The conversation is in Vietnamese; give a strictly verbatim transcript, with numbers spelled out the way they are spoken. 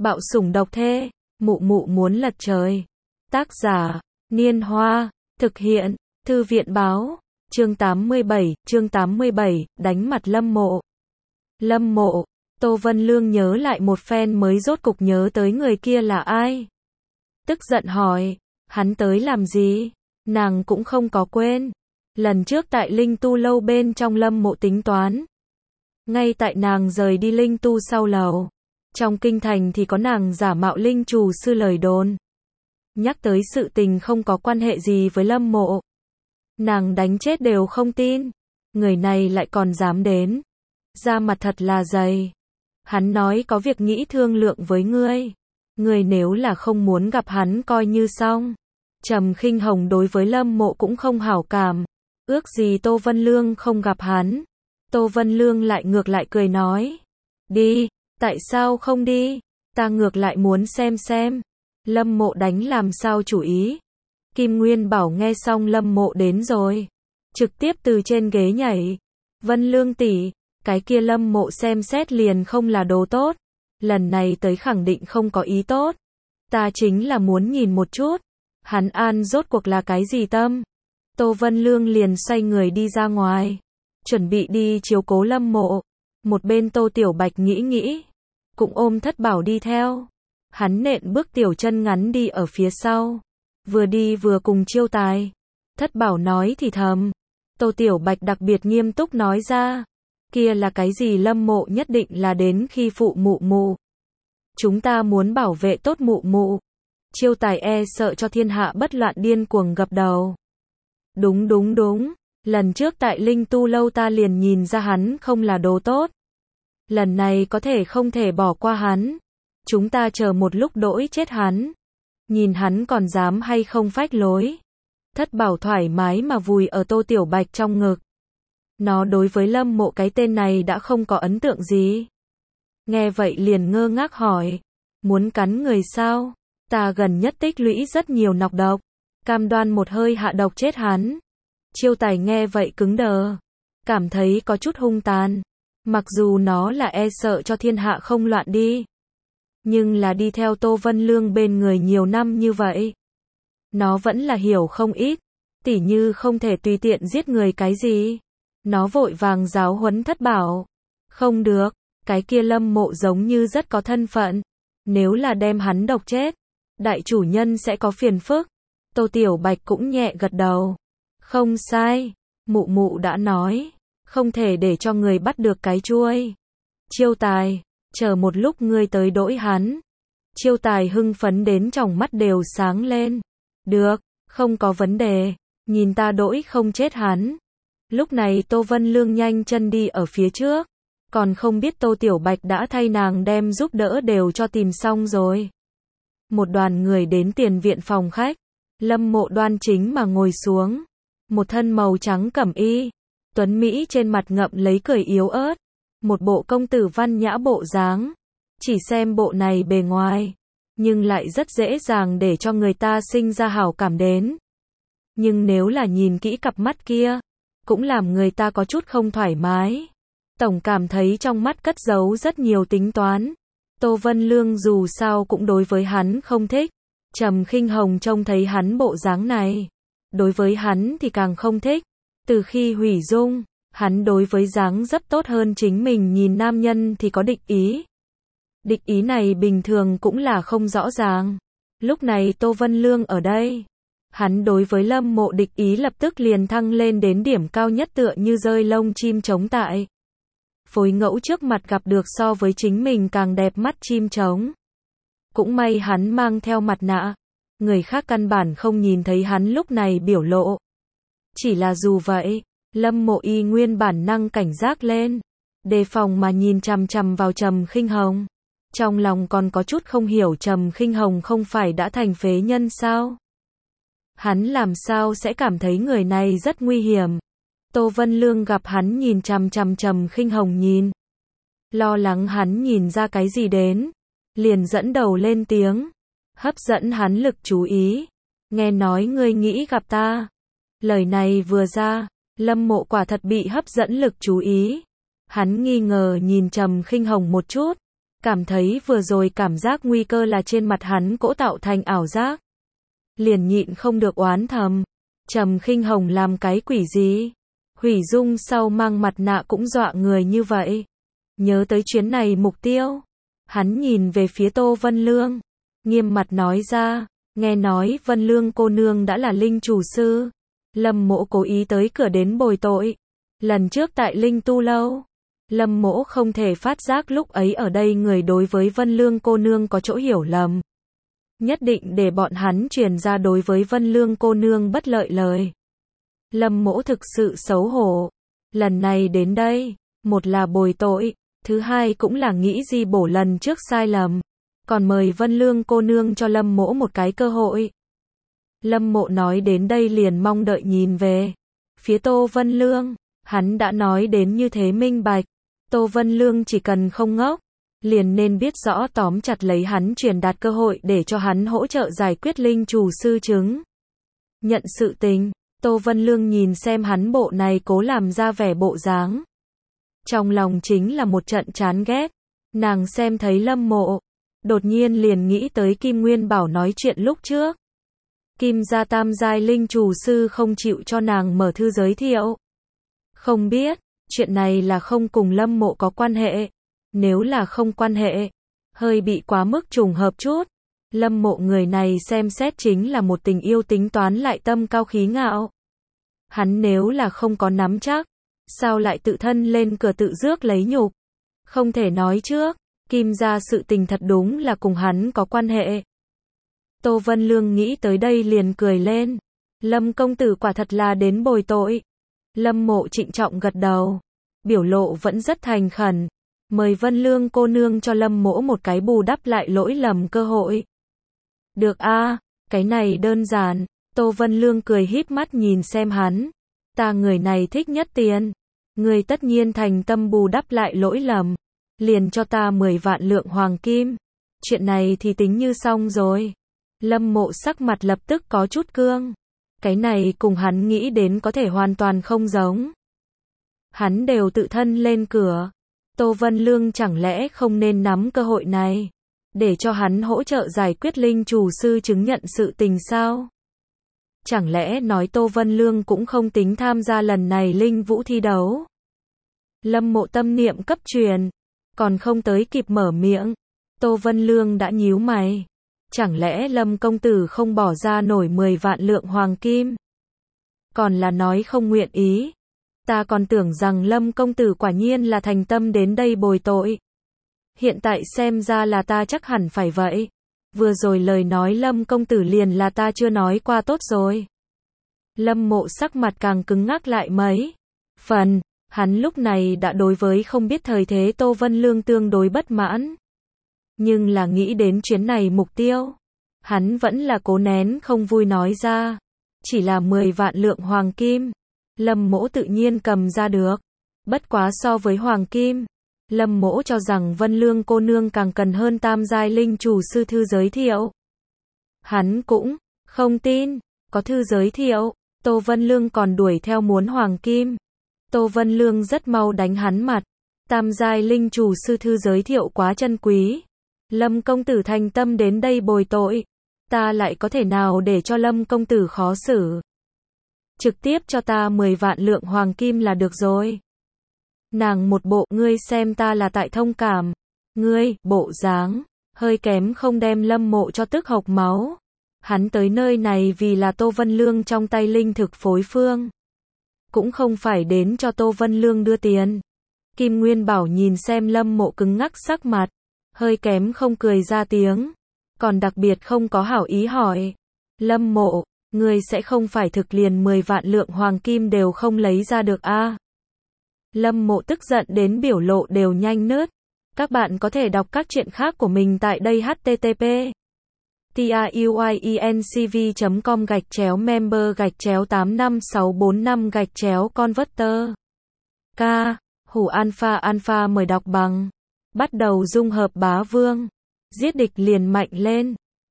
Bạo sủng độc thê, mụ mụ muốn lật trời. Tác giả, Niên Hoa, thực hiện, Thư viện báo, chương tám mươi bảy, chương tám mươi bảy, đánh mặt Lâm Mộ. Lâm Mộ, Tô Vân Lương nhớ lại một phen mới rốt cục nhớ tới người kia là ai. Tức giận hỏi, hắn tới làm gì? Nàng cũng không có quên. Lần trước tại Linh Tu lâu bên trong Lâm Mộ tính toán. Ngay tại nàng rời đi Linh Tu sau lầu. Trong kinh thành thì có nàng giả mạo linh chủ sư lời đồn. Nhắc tới sự tình không có quan hệ gì với Lâm Mộ. Nàng đánh chết đều không tin. Người này lại còn dám đến. Da mặt thật là dày. Hắn nói có việc nghĩ thương lượng với ngươi. Ngươi nếu là không muốn gặp hắn coi như xong. Trầm Khinh Hồng đối với Lâm Mộ cũng không hảo cảm. Ước gì Tô Vân Lương không gặp hắn. Tô Vân Lương lại ngược lại cười nói. Đi, tại sao không đi? Ta ngược lại muốn xem xem. Lâm Mộ đánh làm sao chủ ý. Kim Nguyên Bảo nghe xong Lâm Mộ đến rồi. Trực tiếp từ trên ghế nhảy. Vân Lương tỷ, cái kia Lâm Mộ xem xét liền không là đồ tốt. Lần này tới khẳng định không có ý tốt. Ta chính là muốn nhìn một chút. Hắn an rốt cuộc là cái gì tâm? Tô Vân Lương liền xoay người đi ra ngoài. Chuẩn bị đi chiếu cố Lâm Mộ. Một bên Tô Tiểu Bạch nghĩ nghĩ. Cũng ôm Thất Bảo đi theo. Hắn nện bước tiểu chân ngắn đi ở phía sau. Vừa đi vừa cùng chiêu tài. Thất Bảo nói thì thầm. Tô Tiểu Bạch đặc biệt nghiêm túc nói ra. Kia là cái gì? Lâm Mộ nhất định là đến khi phụ mụ mụ. Chúng ta muốn bảo vệ tốt mụ mụ. Chiêu tài e sợ cho thiên hạ bất loạn điên cuồng gập đầu. Đúng đúng đúng. Lần trước tại Linh Tu lâu ta liền nhìn ra hắn không là đồ tốt. Lần này có thể không thể bỏ qua hắn. Chúng ta chờ một lúc đỗi chết hắn. Nhìn hắn còn dám hay không phách lối. Thất Bảo thoải mái mà vùi ở Tô Tiểu Bạch trong ngực. Nó đối với Lâm Mộ cái tên này đã không có ấn tượng gì. Nghe vậy liền ngơ ngác hỏi. Muốn cắn người sao? Ta gần nhất tích lũy rất nhiều nọc độc. Cam đoan một hơi hạ độc chết hắn. Chiêu tài nghe vậy cứng đờ. Cảm thấy có chút hung tàn. Mặc dù nó là e sợ cho thiên hạ không loạn đi. Nhưng là đi theo Tô Vân Lương bên người nhiều năm như vậy. Nó vẫn là hiểu không ít. Tỉ như không thể tùy tiện giết người cái gì. Nó vội vàng giáo huấn Thất Bảo. Không được, cái kia Lâm Mộ giống như rất có thân phận. Nếu là đem hắn độc chết, đại chủ nhân sẽ có phiền phức. Tô Tiểu Bạch cũng nhẹ gật đầu. Không sai, mụ mụ đã nói. Không thể để cho người bắt được cái chuôi. Chiêu tài, chờ một lúc ngươi tới đỗi hắn. Chiêu tài hưng phấn đến tròng mắt đều sáng lên. Được, không có vấn đề. Nhìn ta đỗi không chết hắn. Lúc này Tô Vân Lương nhanh chân đi ở phía trước. Còn không biết Tô Tiểu Bạch đã thay nàng đem giúp đỡ đều cho tìm xong rồi. Một đoàn người đến tiền viện phòng khách. Lâm Mộ đoan chính mà ngồi xuống. Một thân màu trắng cẩm y. Tuấn Mỹ trên mặt ngậm lấy cười yếu ớt. Một bộ công tử văn nhã bộ dáng. Chỉ xem bộ này bề ngoài. Nhưng lại rất dễ dàng để cho người ta sinh ra hảo cảm đến. Nhưng nếu là nhìn kỹ cặp mắt kia. Cũng làm người ta có chút không thoải mái. Tổng cảm thấy trong mắt cất giấu rất nhiều tính toán. Tô Vân Lương dù sao cũng đối với hắn không thích. Trầm Khinh Hồng trông thấy hắn bộ dáng này. Đối với hắn thì càng không thích. Từ khi hủy dung, hắn đối với dáng dấp tốt hơn chính mình nhìn nam nhân thì có địch ý. Địch ý này bình thường cũng là không rõ ràng. Lúc này Tô Vân Lương ở đây. Hắn đối với Lâm Mộ địch ý lập tức liền thăng lên đến điểm cao nhất tựa như rơi lông chim trống tại. Phối ngẫu trước mặt gặp được so với chính mình càng đẹp mắt chim trống. Cũng may hắn mang theo mặt nạ. Người khác căn bản không nhìn thấy hắn lúc này biểu lộ. Chỉ là dù vậy, Lâm Mộ y nguyên bản năng cảnh giác lên. Đề phòng mà nhìn chằm chằm vào Trầm Khinh Hồng. Trong lòng còn có chút không hiểu Trầm Khinh Hồng không phải đã thành phế nhân sao? Hắn làm sao sẽ cảm thấy người này rất nguy hiểm. Tô Vân Lương gặp hắn nhìn chằm chằm Trầm Khinh Hồng nhìn. Lo lắng hắn nhìn ra cái gì đến. Liền dẫn đầu lên tiếng. Hấp dẫn hắn lực chú ý. Nghe nói ngươi nghĩ gặp ta. Lời này vừa ra. Lâm Mộ quả thật bị hấp dẫn lực chú ý. Hắn nghi ngờ nhìn Trầm Khinh Hồng một chút. cảm thấy vừa rồi cảm giác nguy cơ là trên mặt hắn cỗ tạo thành ảo giác. Liền nhịn không được oán thầm, Trầm Khinh Hồng làm cái quỷ gì? Hủy Dung sau mang mặt nạ cũng dọa người như vậy. Nhớ tới chuyến này mục tiêu, hắn nhìn về phía Tô Vân Lương, nghiêm mặt nói ra, nghe nói Vân Lương cô nương đã là linh chủ sư. Lâm Mỗ cố ý tới cửa đến bồi tội. Lần trước tại Linh Tu Lâu, Lâm Mỗ không thể phát giác lúc ấy ở đây người đối với Vân Lương cô nương có chỗ hiểu lầm. Nhất định để bọn hắn truyền ra đối với Vân Lương cô nương bất lợi lời. Lâm Mỗ thực sự xấu hổ. Lần này đến đây, một là bồi tội, thứ hai cũng là nghĩ gì bổ lần trước sai lầm. Còn mời Vân Lương cô nương cho Lâm Mỗ một cái cơ hội. Lâm Mộ nói đến đây liền mong đợi nhìn về phía Tô Vân Lương. Hắn đã nói đến như thế minh bạch, Tô Vân Lương chỉ cần không ngốc, liền nên biết rõ tóm chặt lấy hắn truyền đạt cơ hội để cho hắn hỗ trợ giải quyết linh chủ sư chứng. Nhận sự tình, Tô Vân Lương nhìn xem hắn bộ này cố làm ra vẻ bộ dáng. Trong lòng chính là một trận chán ghét, nàng xem thấy Lâm Mộ, đột nhiên liền nghĩ tới Kim Nguyên Bảo nói chuyện lúc trước. Kim gia tam giai linh chủ sư không chịu cho nàng mở thư giới thiệu. Không biết, chuyện này là không cùng Lâm Mộ có quan hệ. Nếu là không quan hệ, hơi bị quá mức trùng hợp chút. Lâm Mộ người này xem xét chính là một tình yêu tính toán lại tâm cao khí ngạo. Hắn nếu là không có nắm chắc, sao lại tự thân lên cửa tự rước lấy nhục? Không thể nói trước, Kim gia sự tình thật đúng là cùng hắn có quan hệ. Tô Vân Lương nghĩ tới đây liền cười lên. Lâm công tử quả thật là đến bồi tội. Lâm Mộ trịnh trọng gật đầu, biểu lộ vẫn rất thành khẩn. Mời Vân Lương cô nương cho Lâm Mỗ một cái bù đắp lại lỗi lầm cơ hội. Được a, à, cái này đơn giản. Tô Vân Lương cười híp mắt nhìn xem hắn. Ta người này thích nhất tiền. Người tất nhiên thành tâm bù đắp lại lỗi lầm. Liền cho ta mười vạn lượng hoàng kim. Chuyện này thì tính như xong rồi. Lâm Mộ sắc mặt lập tức có chút cương. Cái này cùng hắn nghĩ đến có thể hoàn toàn không giống. Hắn đều tự thân lên cửa. Tô Vân Lương chẳng lẽ không nên nắm cơ hội này, để cho hắn hỗ trợ giải quyết linh chủ sư chứng nhận sự tình sao? Chẳng lẽ nói Tô Vân Lương cũng không tính tham gia lần này linh vũ thi đấu? Lâm Mộ tâm niệm cấp truyền, còn không tới kịp mở miệng, Tô Vân Lương đã nhíu mày. Chẳng lẽ Lâm công tử không bỏ ra nổi mười vạn lượng hoàng kim? Còn là nói không nguyện ý? Ta còn tưởng rằng Lâm công tử quả nhiên là thành tâm đến đây bồi tội. Hiện tại xem ra là ta chắc hẳn phải vậy. Vừa rồi lời nói Lâm công tử liền là ta chưa nói qua tốt rồi. Lâm Mộ sắc mặt càng cứng ngắc lại mấy phần. Hắn lúc này đã đối với không biết thời thế Tô Vân Lương tương đối bất mãn. Nhưng là nghĩ đến chuyến này mục tiêu, hắn vẫn là cố nén không vui nói ra. Chỉ là mười vạn lượng hoàng kim. Lâm Mỗ tự nhiên cầm ra được. Bất quá so với hoàng kim, Lâm Mỗ cho rằng Vân Lương cô nương càng cần hơn tam giai linh chủ sư thư giới thiệu. Hắn cũng không tin, có thư giới thiệu, Tô Vân Lương còn đuổi theo muốn hoàng kim. Tô Vân Lương rất mau đánh hắn mặt. Tam giai linh chủ sư thư giới thiệu quá chân quý. Lâm công tử thành tâm đến đây bồi tội. Ta lại có thể nào để cho Lâm công tử khó xử. Trực tiếp cho ta mười vạn lượng hoàng kim là được rồi. Nàng một bộ ngươi xem ta là tại thông cảm. Ngươi, bộ dáng, hơi kém không đem Lâm Mộ cho tức hộc máu. Hắn tới nơi này vì là Tô Vân Lương trong tay linh thực phối phương. Cũng không phải đến cho Tô Vân Lương đưa tiền. Kim Nguyên Bảo nhìn xem Lâm Mộ cứng ngắc sắc mặt. Hơi kém không cười ra tiếng. Còn đặc biệt không có hảo ý hỏi. Lâm Mộ, ngươi sẽ không phải thực liền mười vạn lượng hoàng kim đều không lấy ra được a? À? Lâm Mộ tức giận đến biểu lộ đều nhanh nứt. Các bạn có thể đọc các chuyện khác của mình tại đây h t t p truyencv chấm com gạch chéo member gạch chéo tám năm sáu bốn năm gạch chéo converter. K. Hủ alpha alpha mời đọc bằng. Bắt đầu dung hợp bá vương. Giết địch liền mạnh lên.